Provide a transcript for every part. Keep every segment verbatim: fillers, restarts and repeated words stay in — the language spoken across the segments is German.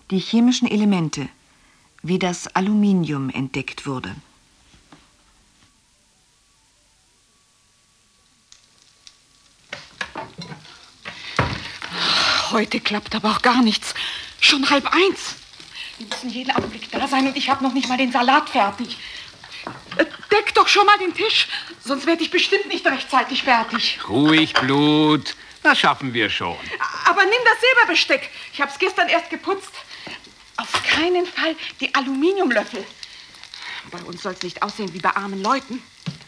Die chemischen Elemente, wie das Aluminium entdeckt wurde. Heute klappt aber auch gar nichts. Schon halb eins. Wir müssen jeden Augenblick da sein und ich habe noch nicht mal den Salat fertig. Deck doch schon mal den Tisch, sonst werde ich bestimmt nicht rechtzeitig fertig. Ruhig, Blut. Das schaffen wir schon. Aber nimm das Silberbesteck. Ich habe es gestern erst geputzt. Auf keinen Fall die Aluminiumlöffel. Bei uns soll es nicht aussehen wie bei armen Leuten.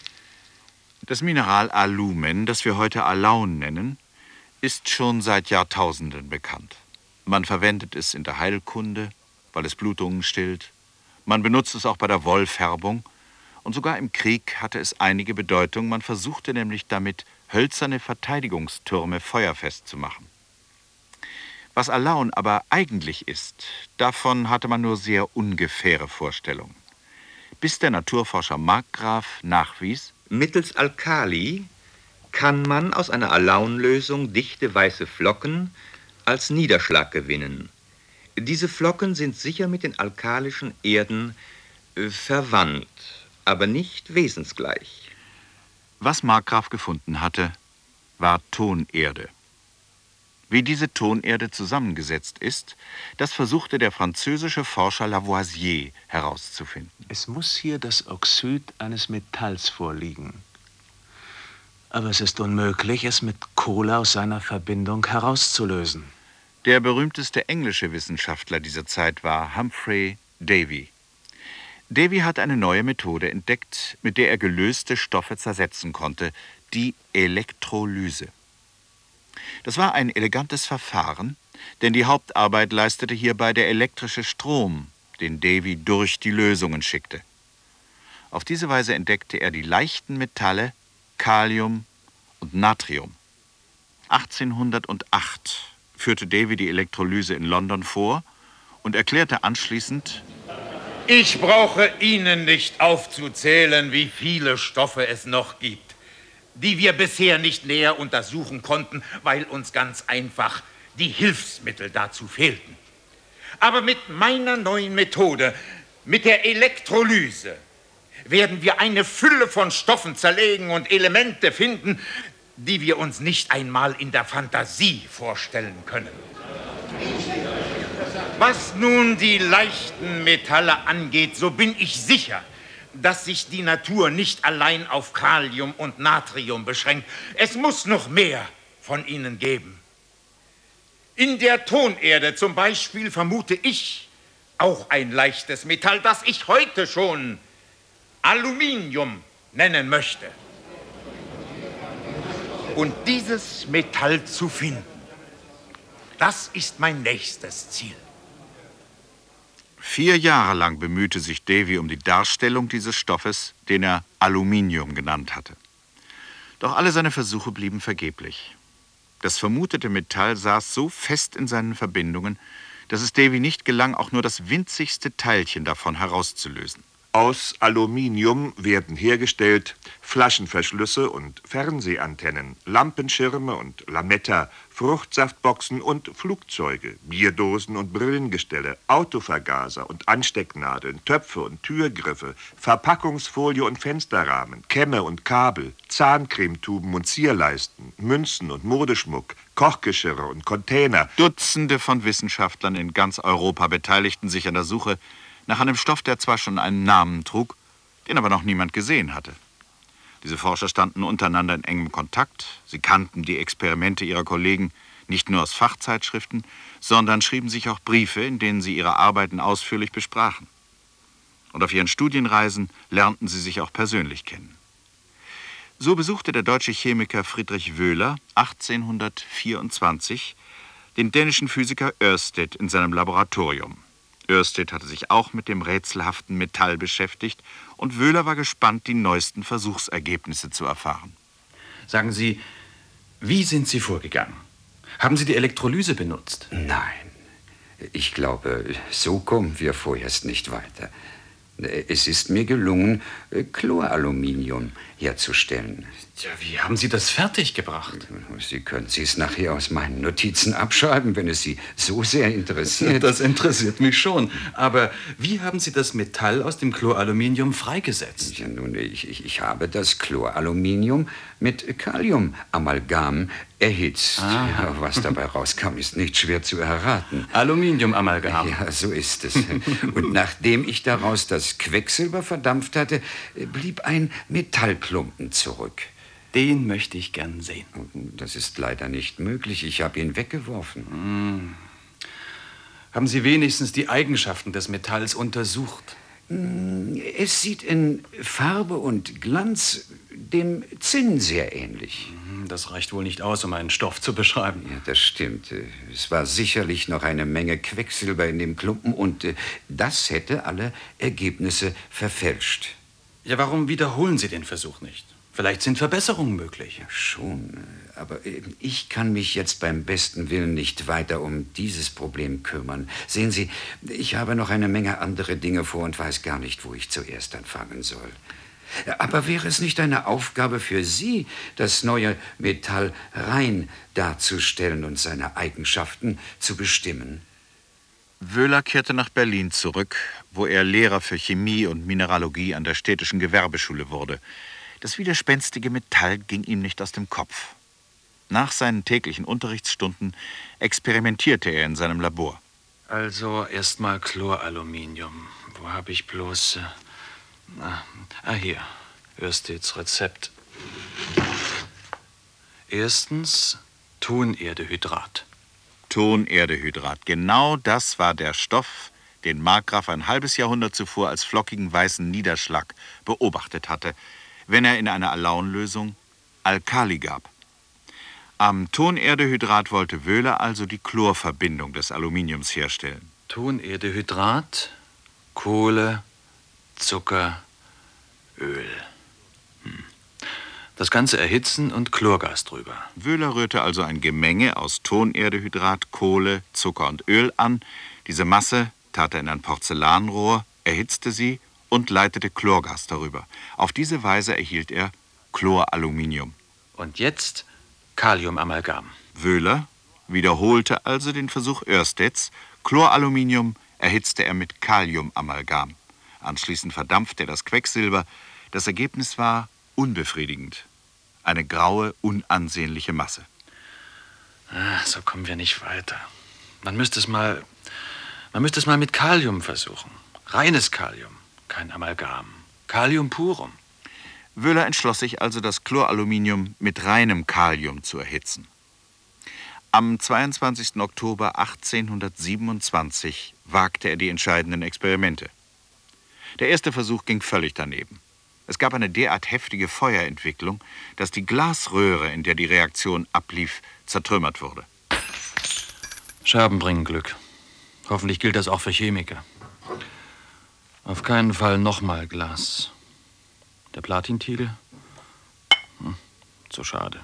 Das Mineral Alumen, das wir heute Alaun nennen, ist schon seit Jahrtausenden bekannt. Man verwendet es in der Heilkunde, weil es Blutungen stillt. Man benutzt es auch bei der Wollfärbung. Und sogar im Krieg hatte es einige Bedeutung. Man versuchte nämlich damit, hölzerne Verteidigungstürme feuerfest zu machen. Was Alaun aber eigentlich ist, davon hatte man nur sehr ungefähre Vorstellungen. Bis der Naturforscher Markgraf nachwies: Mittels Alkali kann man aus einer Alaunlösung dichte weiße Flocken als Niederschlag gewinnen. Diese Flocken sind sicher mit den alkalischen Erden äh, verwandt, aber nicht wesensgleich. Was Markgraf gefunden hatte, war Tonerde. Wie diese Tonerde zusammengesetzt ist, das versuchte der französische Forscher Lavoisier herauszufinden. Es muss hier das Oxid eines Metalls vorliegen. Aber es ist unmöglich, es mit Kohle aus seiner Verbindung herauszulösen. Der berühmteste englische Wissenschaftler dieser Zeit war Humphrey Davy. Davy hat eine neue Methode entdeckt, mit der er gelöste Stoffe zersetzen konnte, die Elektrolyse. Das war ein elegantes Verfahren, denn die Hauptarbeit leistete hierbei der elektrische Strom, den Davy durch die Lösungen schickte. Auf diese Weise entdeckte er die leichten Metalle Kalium und Natrium. achtzehnhundertacht führte Davy die Elektrolyse in London vor und erklärte anschließend: Ich brauche Ihnen nicht aufzuzählen, wie viele Stoffe es noch gibt, die wir bisher nicht näher untersuchen konnten, weil uns ganz einfach die Hilfsmittel dazu fehlten. Aber mit meiner neuen Methode, mit der Elektrolyse, werden wir eine Fülle von Stoffen zerlegen und Elemente finden, die wir uns nicht einmal in der Fantasie vorstellen können. Was nun die leichten Metalle angeht, so bin ich sicher, dass sich die Natur nicht allein auf Kalium und Natrium beschränkt. Es muss noch mehr von ihnen geben. In der Tonerde zum Beispiel vermute ich auch ein leichtes Metall, das ich heute schon Aluminium nennen möchte. Und dieses Metall zu finden, das ist mein nächstes Ziel. Vier Jahre lang bemühte sich Davy um die Darstellung dieses Stoffes, den er Aluminium genannt hatte. Doch alle seine Versuche blieben vergeblich. Das vermutete Metall saß so fest in seinen Verbindungen, dass es Davy nicht gelang, auch nur das winzigste Teilchen davon herauszulösen. Aus Aluminium werden hergestellt Flaschenverschlüsse und Fernsehantennen, Lampenschirme und Lametta, Fruchtsaftboxen und Flugzeuge, Bierdosen und Brillengestelle, Autovergaser und Anstecknadeln, Töpfe und Türgriffe, Verpackungsfolie und Fensterrahmen, Kämme und Kabel, Zahncremetuben und Zierleisten, Münzen und Modeschmuck, Kochgeschirre und Container. Dutzende von Wissenschaftlern in ganz Europa beteiligten sich an der Suche nach einem Stoff, der zwar schon einen Namen trug, den aber noch niemand gesehen hatte. Diese Forscher standen untereinander in engem Kontakt. Sie kannten die Experimente ihrer Kollegen nicht nur aus Fachzeitschriften, sondern schrieben sich auch Briefe, in denen sie ihre Arbeiten ausführlich besprachen. Und auf ihren Studienreisen lernten sie sich auch persönlich kennen. So besuchte der deutsche Chemiker Friedrich Wöhler achtzehnhundertvierundzwanzig den dänischen Physiker Ørsted in seinem Laboratorium. Ørsted hatte sich auch mit dem rätselhaften Metall beschäftigt und Wöhler war gespannt, die neuesten Versuchsergebnisse zu erfahren. Sagen Sie, wie sind Sie vorgegangen? Haben Sie die Elektrolyse benutzt? Nein, ich glaube, so kommen wir vorerst nicht weiter. Es ist mir gelungen, Chloraluminium herzustellen. Tja, wie haben Sie das fertiggebracht? Sie können es nachher aus meinen Notizen abschreiben, wenn es Sie so sehr interessiert. Das interessiert mich schon. Aber wie haben Sie das Metall aus dem Chloraluminium freigesetzt? Ja, nun, ich, ich, ich habe das Chloraluminium mit Kaliumamalgam erhitzt. Ja, was dabei rauskam, ist nicht schwer zu erraten. Aluminiumamalgam. Ja, so ist es. Und nachdem ich daraus das Quecksilber verdampft hatte, blieb ein Metallklumpen zurück. Den möchte ich gern sehen. Das ist leider nicht möglich. Ich habe ihn weggeworfen. Hm. Haben Sie wenigstens die Eigenschaften des Metalls untersucht? Es sieht in Farbe und Glanz dem Zinn sehr ähnlich. Das reicht wohl nicht aus, um einen Stoff zu beschreiben. Ja, das stimmt. Es war sicherlich noch eine Menge Quecksilber in dem Klumpen und das hätte alle Ergebnisse verfälscht. Ja, warum wiederholen Sie den Versuch nicht? Vielleicht sind Verbesserungen möglich. Ja, schon. Aber ich kann mich jetzt beim besten Willen nicht weiter um dieses Problem kümmern. Sehen Sie, ich habe noch eine Menge andere Dinge vor und weiß gar nicht, wo ich zuerst anfangen soll. Aber wäre es nicht eine Aufgabe für Sie, das neue Metall rein darzustellen und seine Eigenschaften zu bestimmen? Wöhler kehrte nach Berlin zurück, wo er Lehrer für Chemie und Mineralogie an der Städtischen Gewerbeschule wurde. Das widerspenstige Metall ging ihm nicht aus dem Kopf. Nach seinen täglichen Unterrichtsstunden experimentierte er in seinem Labor. Also erstmal Chloraluminium. Wo habe ich bloß... Äh, ah, ah, hier. Örsteds Rezept. Erstens Tonerdehydrat. Tonerdehydrat. Genau das war der Stoff, den Markgraf ein halbes Jahrhundert zuvor als flockigen weißen Niederschlag beobachtet hatte, wenn er in einer Alaunlösung Alkali gab. Am Tonerdehydrat wollte Wöhler also die Chlorverbindung des Aluminiums herstellen. Tonerdehydrat, Kohle, Zucker, Öl. Hm. Das Ganze erhitzen und Chlorgas drüber. Wöhler rührte also ein Gemenge aus Tonerdehydrat, Kohle, Zucker und Öl an. Diese Masse tat er in ein Porzellanrohr, erhitzte sie und leitete Chlorgas darüber. Auf diese Weise erhielt er Chloraluminium. Und jetzt Kaliumamalgam. Wöhler wiederholte also den Versuch Örsteds. Chloraluminium erhitzte er mit Kaliumamalgam. Anschließend verdampfte er das Quecksilber. Das Ergebnis war unbefriedigend. Eine graue, unansehnliche Masse. Ah, so kommen wir nicht weiter. Man müsste es mal, man müsste es mal mit Kalium versuchen. Reines Kalium. Kein Amalgam. Kalium purum. Wöhler entschloss sich also, das Chloraluminium mit reinem Kalium zu erhitzen. Am zweiundzwanzigsten Oktober achtzehnhundertsiebenundzwanzig wagte er die entscheidenden Experimente. Der erste Versuch ging völlig daneben. Es gab eine derart heftige Feuerentwicklung, dass die Glasröhre, in der die Reaktion ablief, zertrümmert wurde. Scherben bringen Glück. Hoffentlich gilt das auch für Chemiker. Auf keinen Fall nochmal Glas. Der Platintiegel? Hm, so schade.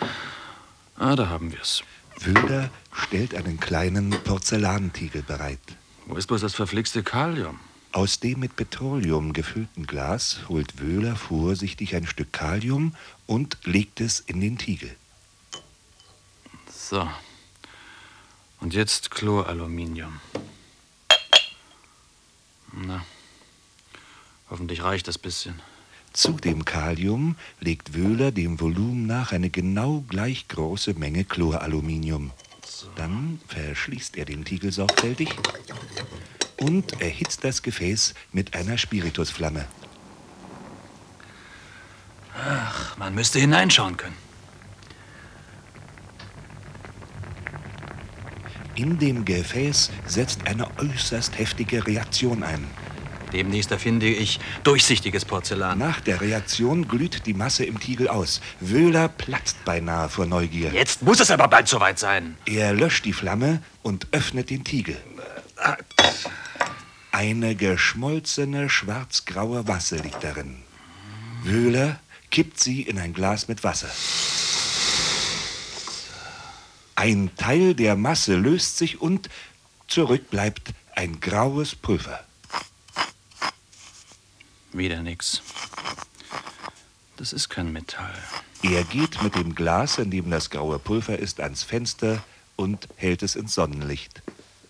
Ah, da haben wir's. Wöhler stellt einen kleinen Porzellantiegel bereit. Wo ist bloß das verflixte Kalium? Aus dem mit Petroleum gefüllten Glas holt Wöhler vorsichtig ein Stück Kalium und legt es in den Tiegel. So. Und jetzt Chloraluminium. Na, hoffentlich reicht das bisschen. Zu dem Kalium legt Wöhler dem Volumen nach eine genau gleich große Menge Chloraluminium. So. Dann verschließt er den Tiegel sorgfältig und erhitzt das Gefäß mit einer Spiritusflamme. Ach, man müsste hineinschauen können. In dem Gefäß setzt eine äußerst heftige Reaktion ein. Demnächst erfinde ich durchsichtiges Porzellan. Nach der Reaktion glüht die Masse im Tiegel aus. Wöhler platzt beinahe vor Neugier. Jetzt muss es aber bald soweit sein. Er löscht die Flamme und öffnet den Tiegel. Eine geschmolzene, schwarzgraue Masse liegt darin. Wöhler kippt sie in ein Glas mit Wasser. Ein Teil der Masse löst sich und zurück bleibt ein graues Pulver. Wieder nix. Das ist kein Metall. Er geht mit dem Glas, in dem das graue Pulver ist, ans Fenster und hält es ins Sonnenlicht.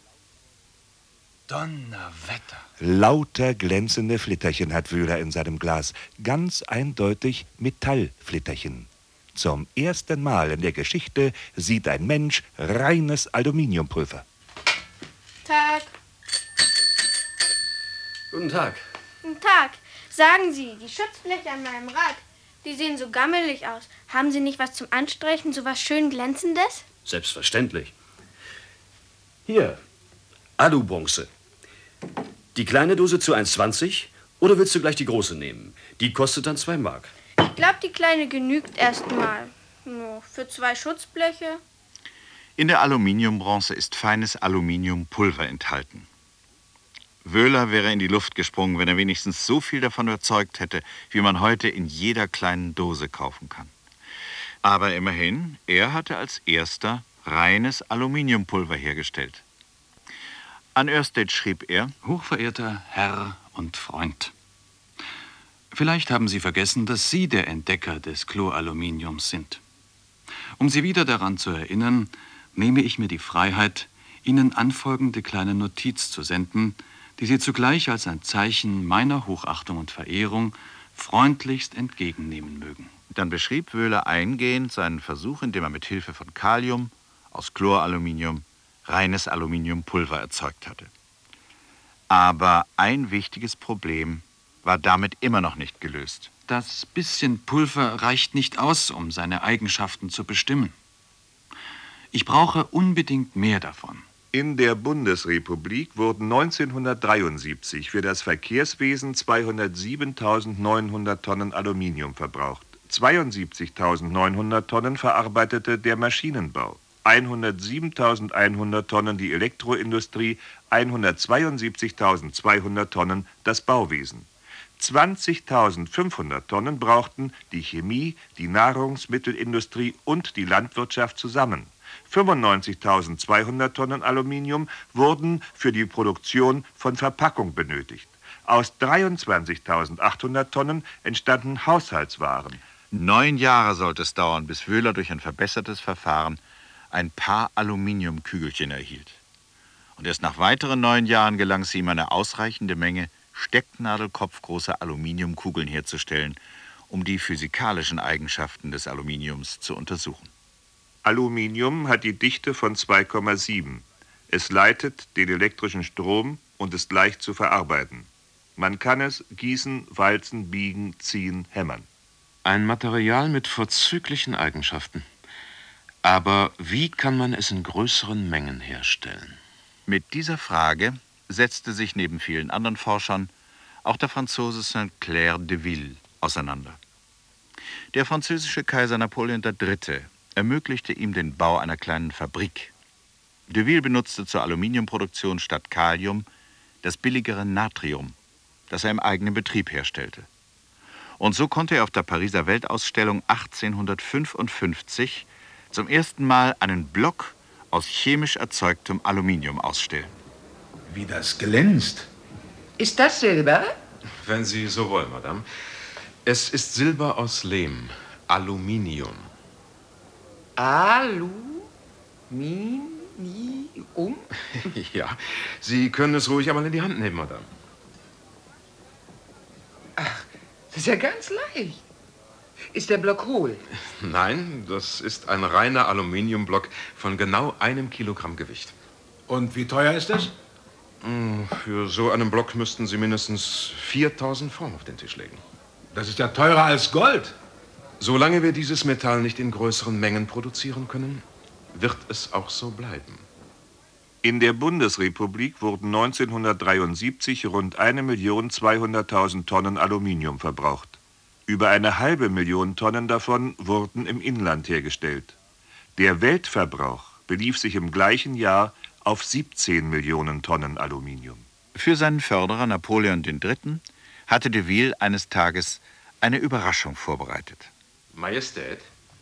Donnerwetter. Lauter glänzende Flitterchen hat Wöhler in seinem Glas. Ganz eindeutig Metallflitterchen. Zum ersten Mal in der Geschichte sieht ein Mensch reines Aluminiumpulver. Tag. Guten Tag. Guten Tag. Sagen Sie, die Schutzbleche an meinem Rad, die sehen so gammelig aus. Haben Sie nicht was zum Anstreichen, so was schön Glänzendes? Selbstverständlich. Hier, Alubronze. Die kleine Dose zu eins zwanzig oder willst du gleich die große nehmen? Die kostet dann zwei Mark. Ich glaube, die kleine genügt erstmal. Nur für zwei Schutzbleche. In der Aluminiumbronze ist feines Aluminiumpulver enthalten. Wöhler wäre in die Luft gesprungen, wenn er wenigstens so viel davon erzeugt hätte, wie man heute in jeder kleinen Dose kaufen kann. Aber immerhin, er hatte als erster reines Aluminiumpulver hergestellt. An Ørsted schrieb er: Hochverehrter Herr und Freund, vielleicht haben Sie vergessen, dass Sie der Entdecker des Chloraluminiums sind. Um Sie wieder daran zu erinnern, nehme ich mir die Freiheit, Ihnen anfolgende kleine Notiz zu senden, die Sie zugleich als ein Zeichen meiner Hochachtung und Verehrung freundlichst entgegennehmen mögen. Dann beschrieb Wöhler eingehend seinen Versuch, indem er mit Hilfe von Kalium aus Chloraluminium reines Aluminiumpulver erzeugt hatte. Aber ein wichtiges Problem war damit immer noch nicht gelöst. Das bisschen Pulver reicht nicht aus, um seine Eigenschaften zu bestimmen. Ich brauche unbedingt mehr davon. In der Bundesrepublik wurden neunzehnhundertdreiundsiebzig für das Verkehrswesen zweihundertsiebentausendneunhundert Tonnen Aluminium verbraucht. zweiundsiebzigtausendneunhundert Tonnen verarbeitete der Maschinenbau, hundertsiebentausendeinhundert Tonnen die Elektroindustrie, hundertzweiundsiebzigtausendzweihundert Tonnen das Bauwesen. zwanzigtausendfünfhundert Tonnen brauchten die Chemie, die Nahrungsmittelindustrie und die Landwirtschaft zusammen. fünfundneunzigtausendzweihundert Tonnen Aluminium wurden für die Produktion von Verpackung benötigt. Aus dreiundzwanzigtausendachthundert Tonnen entstanden Haushaltswaren. Neun Jahre sollte es dauern, bis Wöhler durch ein verbessertes Verfahren ein paar Aluminiumkügelchen erhielt. Und erst nach weiteren neun Jahren gelang es ihm, eine ausreichende Menge stecknadelkopfgroße Aluminiumkugeln herzustellen, um die physikalischen Eigenschaften des Aluminiums zu untersuchen. Aluminium hat die Dichte von zwei Komma sieben. Es leitet den elektrischen Strom und ist leicht zu verarbeiten. Man kann es gießen, walzen, biegen, ziehen, hämmern. Ein Material mit vorzüglichen Eigenschaften. Aber wie kann man es in größeren Mengen herstellen? Mit dieser Frage setzte sich neben vielen anderen Forschern auch der Franzose Saint-Clair de Ville auseinander. Der französische Kaiser Napoleon der Dritte ermöglichte ihm den Bau einer kleinen Fabrik. De Ville benutzte zur Aluminiumproduktion statt Kalium das billigere Natrium, das er im eigenen Betrieb herstellte. Und so konnte er auf der Pariser Weltausstellung achtzehnhundertfünfundfünfzig zum ersten Mal einen Block aus chemisch erzeugtem Aluminium ausstellen. Wie das glänzt. Ist das Silber? Wenn Sie so wollen, Madame. Es ist Silber aus Lehm, Aluminium. Aluminium? Ja, Sie können es ruhig einmal in die Hand nehmen, Madame. Ach, das ist ja ganz leicht. Ist der Block hohl? Nein, das ist ein reiner Aluminiumblock von genau einem Kilogramm Gewicht. Und wie teuer ist das? Für so einen Block müssten Sie mindestens viertausend Francs auf den Tisch legen. Das ist ja teurer als Gold. Solange wir dieses Metall nicht in größeren Mengen produzieren können, wird es auch so bleiben. In der Bundesrepublik wurden neunzehnhundertdreiundsiebzig rund eine Million zweihunderttausend Tonnen Aluminium verbraucht. Über eine halbe Million Tonnen davon wurden im Inland hergestellt. Der Weltverbrauch belief sich im gleichen Jahr auf siebzehn Millionen Tonnen Aluminium. Für seinen Förderer Napoleon der Dritte hatte de Ville eines Tages eine Überraschung vorbereitet. Majestät,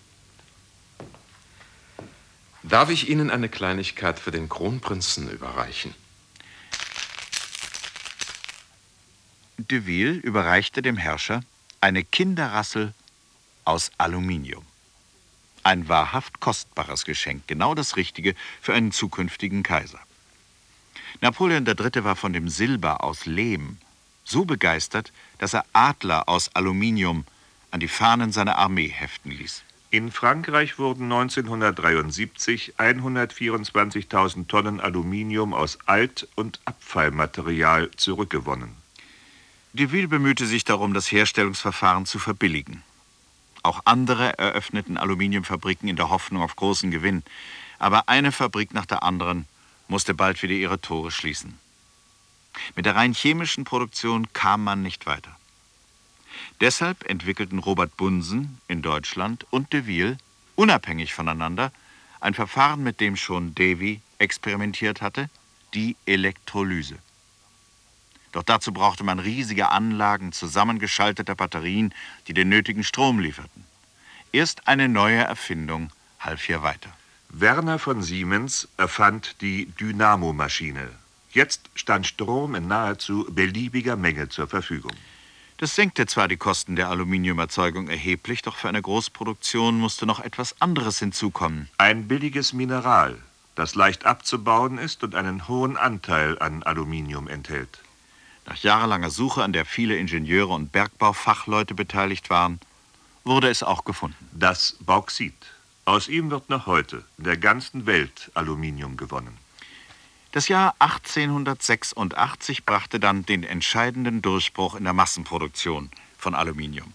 darf ich Ihnen eine Kleinigkeit für den Kronprinzen überreichen? und de Ville überreichte dem Herrscher eine Kinderrassel aus Aluminium. Ein wahrhaft kostbares Geschenk, genau das Richtige für einen zukünftigen Kaiser. Napoleon der Dritte war von dem Silber aus Lehm so begeistert, dass er Adler aus Aluminium an die Fahnen seiner Armee heften ließ. In Frankreich wurden neunzehnhundertdreiundsiebzig hundertvierundzwanzigtausend Tonnen Aluminium aus Alt- und Abfallmaterial zurückgewonnen. De Ville bemühte sich darum, das Herstellungsverfahren zu verbilligen. Auch andere eröffneten Aluminiumfabriken in der Hoffnung auf großen Gewinn. Aber eine Fabrik nach der anderen musste bald wieder ihre Tore schließen. Mit der rein chemischen Produktion kam man nicht weiter. Deshalb entwickelten Robert Bunsen in Deutschland und de Ville unabhängig voneinander ein Verfahren, mit dem schon Davy experimentiert hatte, die Elektrolyse. Doch dazu brauchte man riesige Anlagen zusammengeschalteter Batterien, die den nötigen Strom lieferten. Erst eine neue Erfindung half hier weiter. Werner von Siemens erfand die Dynamomaschine. Jetzt stand Strom in nahezu beliebiger Menge zur Verfügung. Das senkte zwar die Kosten der Aluminiumerzeugung erheblich, doch für eine Großproduktion musste noch etwas anderes hinzukommen. Ein billiges Mineral, das leicht abzubauen ist und einen hohen Anteil an Aluminium enthält. Nach jahrelanger Suche, an der viele Ingenieure und Bergbaufachleute beteiligt waren, wurde es auch gefunden. Das Bauxit. Aus ihm wird noch heute in der ganzen Welt Aluminium gewonnen. Das Jahr achtzehnhundertsechsundachtzig brachte dann den entscheidenden Durchbruch in der Massenproduktion von Aluminium.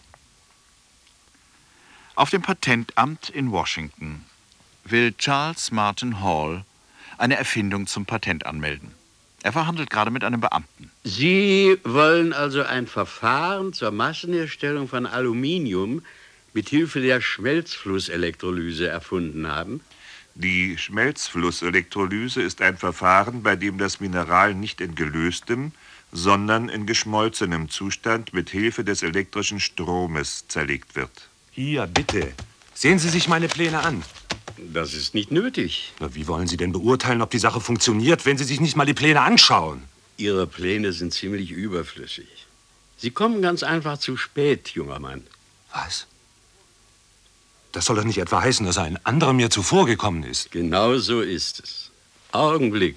Auf dem Patentamt in Washington will Charles Martin Hall eine Erfindung zum Patent anmelden. Er verhandelt gerade mit einem Beamten. Sie wollen also ein Verfahren zur Massenherstellung von Aluminium mit Hilfe der Schmelzflusselektrolyse erfunden haben? Die Schmelzflusselektrolyse ist ein Verfahren, bei dem das Mineral nicht in gelöstem, sondern in geschmolzenem Zustand mit Hilfe des elektrischen Stromes zerlegt wird. Hier, bitte. Sehen Sie sich meine Pläne an. Das ist nicht nötig. Na, wie wollen Sie denn beurteilen, ob die Sache funktioniert, wenn Sie sich nicht mal die Pläne anschauen? Ihre Pläne sind ziemlich überflüssig. Sie kommen ganz einfach zu spät, junger Mann. Was? Das soll doch nicht etwa heißen, dass ein anderer mir zuvorgekommen ist. Genau so ist es. Augenblick.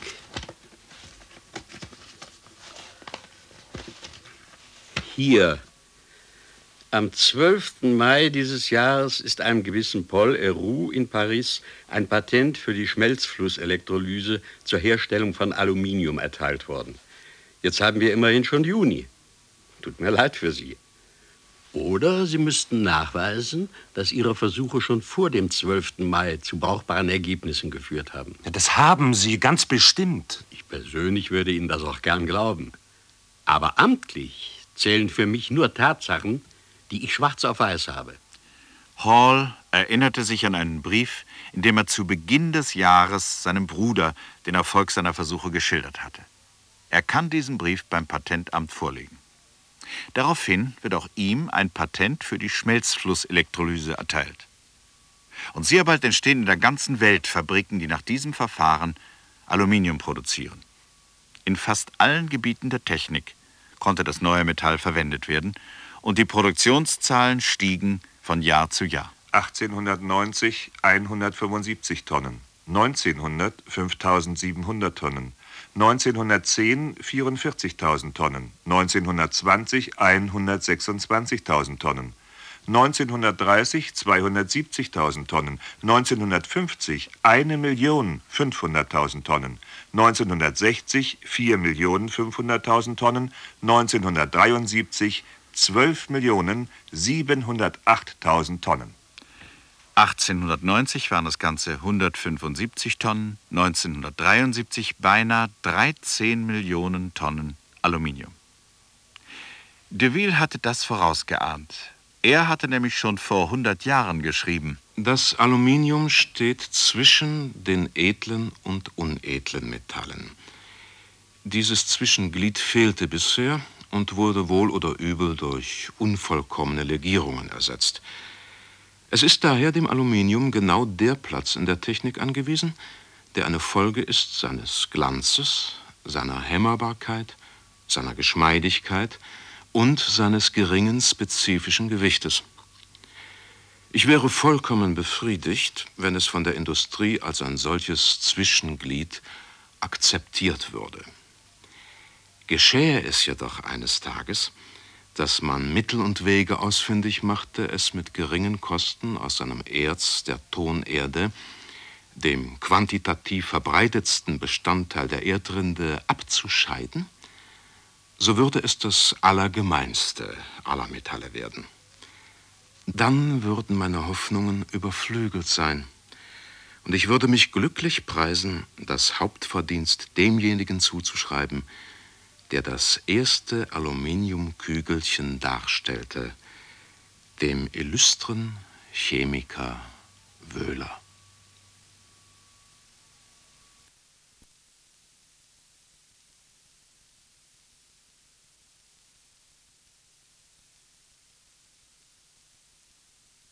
Hier. Am zwölften Mai dieses Jahres ist einem gewissen Paul Héroux in Paris ein Patent für die Schmelzflusselektrolyse zur Herstellung von Aluminium erteilt worden. Jetzt haben wir immerhin schon Juni. Tut mir leid für Sie. Oder Sie müssten nachweisen, dass Ihre Versuche schon vor dem zwölften Mai zu brauchbaren Ergebnissen geführt haben. Ja, das haben Sie ganz bestimmt. Ich persönlich würde Ihnen das auch gern glauben. Aber amtlich zählen für mich nur Tatsachen, die ich schwarz auf weiß habe. Hall erinnerte sich an einen Brief, in dem er zu Beginn des Jahres seinem Bruder den Erfolg seiner Versuche geschildert hatte. Er kann diesen Brief beim Patentamt vorlegen. Daraufhin wird auch ihm ein Patent für die Schmelzflusselektrolyse erteilt. Und sehr bald entstehen in der ganzen Welt Fabriken, die nach diesem Verfahren Aluminium produzieren. In fast allen Gebieten der Technik konnte das neue Metall verwendet werden und die Produktionszahlen stiegen von Jahr zu Jahr. achtzehnhundertneunzig hundertfünfundsiebzig Tonnen, neunzehnhundert fünftausendsiebenhundert Tonnen, neunzehnhundertzehn vierundvierzigtausend Tonnen, neunzehnhundertzwanzig hundertsechsundzwanzigtausend Tonnen, neunzehnhundertdreißig zweihundertsiebzigtausend Tonnen, neunzehnhundertfünfzig eine Million fünfhunderttausend Tonnen, neunzehnhundertsechzig vier Millionen fünfhunderttausend Tonnen, neunzehnhundertdreiundsiebzig zwölf Millionen siebenhundertachttausend Tonnen. achtzehnhundertneunzig waren das Ganze hundertfünfundsiebzig Tonnen, neunzehnhundertdreiundsiebzig beinahe dreizehn Millionen Tonnen Aluminium. De Ville hatte das vorausgeahnt. Er hatte nämlich schon vor hundert Jahren geschrieben: Das Aluminium steht zwischen den edlen und unedlen Metallen. Dieses Zwischenglied fehlte bisher und wurde wohl oder übel durch unvollkommene Legierungen ersetzt. Es ist daher dem Aluminium genau der Platz in der Technik angewiesen, der eine Folge ist seines Glanzes, seiner Hämmerbarkeit, seiner Geschmeidigkeit und seines geringen spezifischen Gewichtes. Ich wäre vollkommen befriedigt, wenn es von der Industrie als ein solches Zwischenglied akzeptiert würde. Geschähe es jedoch eines Tages, dass man Mittel und Wege ausfindig machte, es mit geringen Kosten aus einem Erz der Tonerde, dem quantitativ verbreitetsten Bestandteil der Erdrinde, abzuscheiden, so würde es das allergemeinste aller Metalle werden. Dann würden meine Hoffnungen überflügelt sein. Und ich würde mich glücklich preisen, das Hauptverdienst demjenigen zuzuschreiben, der das erste Aluminiumkügelchen darstellte, dem illustren Chemiker Wöhler.